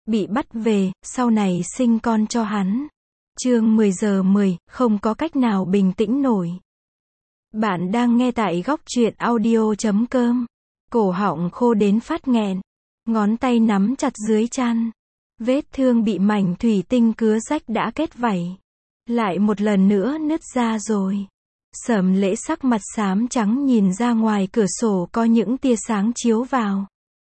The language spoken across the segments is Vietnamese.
bị bắt về, sau này sinh con cho hắn. Chương 10 giờ 10, không có cách nào bình tĩnh nổi. Bạn đang nghe tại góc truyện audio.com. Cổ họng khô đến phát nghẹn, ngón tay nắm chặt dưới chăn. Vết thương bị mảnh thủy tinh cứa rách đã kết vảy. Lại một lần nữa nứt ra rồi. Sẩm Lễ sắc mặt xám trắng nhìn ra ngoài cửa sổ có những tia sáng chiếu vào.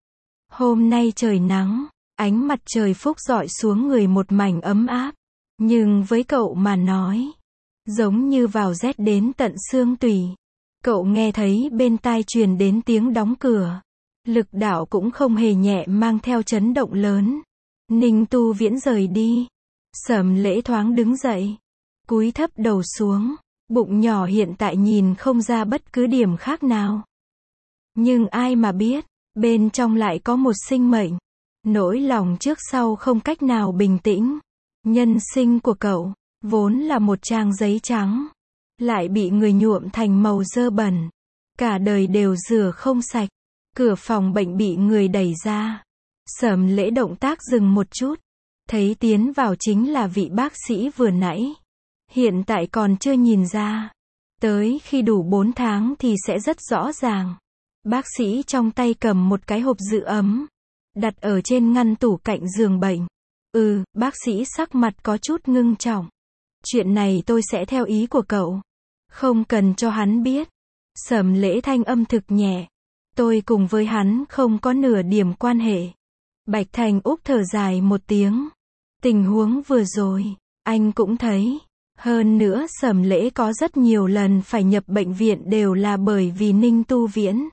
Hôm nay trời nắng, ánh mặt trời phúc rọi xuống người một mảnh ấm áp. Nhưng với cậu mà nói, giống như vào rét đến tận xương tủy. Cậu nghe thấy bên tai truyền đến tiếng đóng cửa. Lực đạo cũng không hề nhẹ, mang theo chấn động lớn. Ninh Tu Viễn rời đi. Sẩm Lễ thoáng đứng dậy, cúi thấp đầu xuống. Bụng nhỏ hiện tại nhìn không ra bất cứ điểm khác nào. Nhưng ai mà biết, bên trong lại có một sinh mệnh. Nỗi lòng trước sau không cách nào bình tĩnh. Nhân sinh của cậu, vốn là một trang giấy trắng, lại bị người nhuộm thành màu dơ bẩn. Cả đời đều rửa không sạch. Cửa phòng bệnh bị người đẩy ra. Sẩm Lễ động tác dừng một chút. Thấy tiến vào chính là vị bác sĩ vừa nãy. Hiện tại còn chưa nhìn ra. Tới khi đủ 4 tháng thì sẽ rất rõ ràng. Bác sĩ trong tay cầm một cái hộp giữ ấm, đặt ở trên ngăn tủ cạnh giường bệnh. Bác sĩ sắc mặt có chút ngưng trọng. Chuyện này tôi sẽ theo ý của cậu. Không cần cho hắn biết. Sẩm Lễ thanh âm thực nhẹ. Tôi cùng với hắn không có nửa điểm quan hệ. Bạch Thành Úc thở dài một tiếng. Tình huống vừa rồi, anh cũng thấy. Hơn nữa Sẩm Lễ có rất nhiều lần phải nhập bệnh viện đều là bởi vì Ninh Tu Viễn.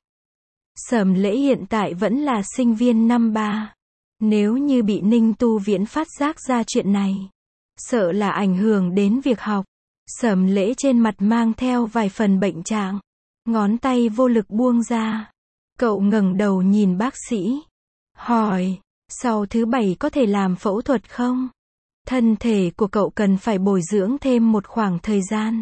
Sẩm Lễ hiện tại vẫn là sinh viên năm 3. Nếu như bị Ninh Tu Viễn phát giác ra chuyện này, sợ là ảnh hưởng đến việc học. Sẩm Lễ trên mặt mang theo vài phần bệnh trạng. Ngón tay vô lực buông ra. Cậu ngẩng đầu nhìn bác sĩ. Hỏi, sau thứ 7 có thể làm phẫu thuật không? Thân thể của cậu cần phải bồi dưỡng thêm một khoảng thời gian.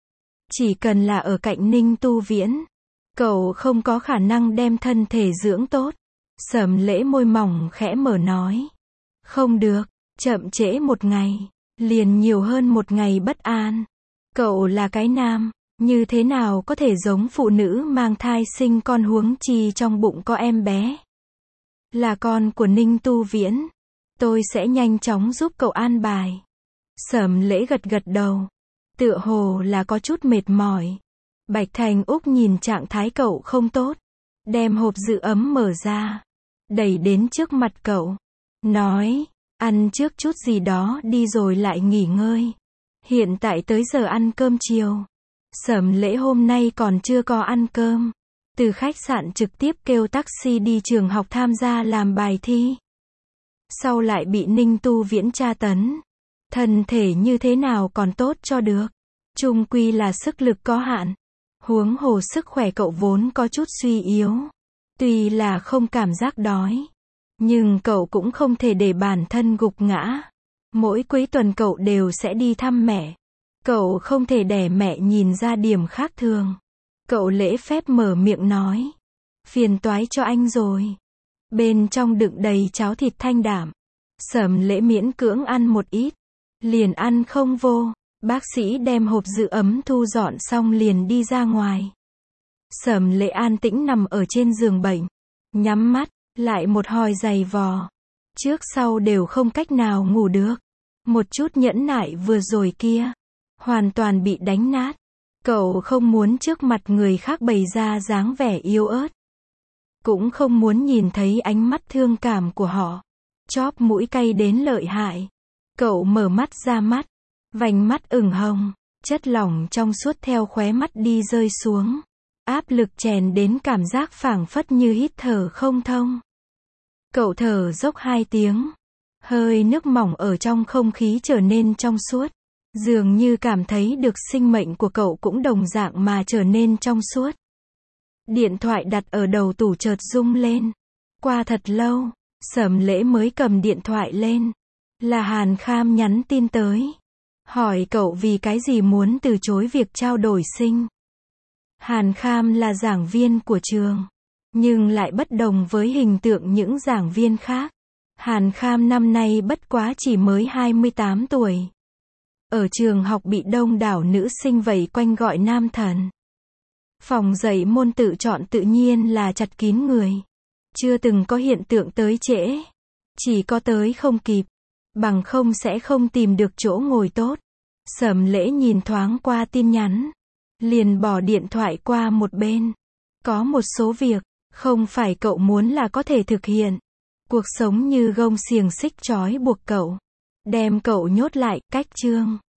Chỉ cần là ở cạnh Ninh Tu Viễn, cậu không có khả năng đem thân thể dưỡng tốt. Sẩm Lễ môi mỏng khẽ mở nói. Không được, chậm trễ một ngày, liền nhiều hơn một ngày bất an. Cậu là cái nam, như thế nào có thể giống phụ nữ mang thai sinh con, huống chi trong bụng có em bé. Là con của Ninh Tu Viễn. Tôi sẽ nhanh chóng giúp cậu an bài. Sẩm Lễ gật gật đầu. Tựa hồ là có chút mệt mỏi. Bạch Thành Úc nhìn trạng thái cậu không tốt. Đem hộp giữ ấm mở ra. Đẩy đến trước mặt cậu. Nói, ăn trước chút gì đó đi rồi lại nghỉ ngơi. Hiện tại tới giờ ăn cơm chiều. Sẩm Lễ hôm nay còn chưa có ăn cơm. Từ khách sạn trực tiếp kêu taxi đi trường học tham gia làm bài thi. Sau lại bị Ninh Tu Viễn tra tấn. Thân thể như thế nào còn tốt cho được. Chung quy là sức lực có hạn. Huống hồ sức khỏe cậu vốn có chút suy yếu. Tuy là không cảm giác đói, nhưng cậu cũng không thể để bản thân gục ngã. Mỗi cuối tuần cậu đều sẽ đi thăm mẹ. Cậu không thể để mẹ nhìn ra điểm khác thường. Cậu lễ phép mở miệng nói. Phiền toái cho anh rồi. Bên trong đựng đầy cháo thịt thanh đạm. Sẩm Lễ miễn cưỡng ăn một ít. Liền ăn không vô. Bác sĩ đem hộp giữ ấm thu dọn xong liền đi ra ngoài. Sẩm Lễ an tĩnh nằm ở trên giường bệnh. Nhắm mắt, lại một hồi giày vò. Trước sau đều không cách nào ngủ được. Một chút nhẫn nại vừa rồi kia, hoàn toàn bị đánh nát. Cậu không muốn trước mặt người khác bày ra dáng vẻ yếu ớt. Cũng không muốn nhìn thấy ánh mắt thương cảm của họ. Chóp mũi cay đến lợi hại. Cậu mở mắt ra mắt. Vành mắt ửng hồng. Chất lỏng trong suốt theo khóe mắt đi rơi xuống. Áp lực chèn đến cảm giác phảng phất như hít thở không thông. Cậu thở dốc 2 tiếng. Hơi nước mỏng ở trong không khí trở nên trong suốt. Dường như cảm thấy được sinh mệnh của cậu cũng đồng dạng mà trở nên trong suốt. Điện thoại đặt ở đầu tủ chợt rung lên. Qua thật lâu, Sẩm Lễ mới cầm điện thoại lên. Là Hàn Kham nhắn tin tới. Hỏi cậu vì cái gì muốn từ chối việc trao đổi sinh. Hàn Kham là giảng viên của trường, nhưng lại bất đồng với hình tượng những giảng viên khác. Hàn Kham năm nay bất quá chỉ mới 28 tuổi. Ở trường học bị đông đảo nữ sinh vây quanh gọi nam thần. Phòng dạy môn tự chọn tự nhiên là chật kín người. Chưa từng có hiện tượng tới trễ. Chỉ có tới không kịp. Bằng không sẽ không tìm được chỗ ngồi tốt. Sẩm Lễ nhìn thoáng qua tin nhắn. Liền bỏ điện thoại qua một bên. Có một số việc, không phải cậu muốn là có thể thực hiện. Cuộc sống như gông xiềng xích trói buộc cậu. Đem cậu nhốt lại, cách chương.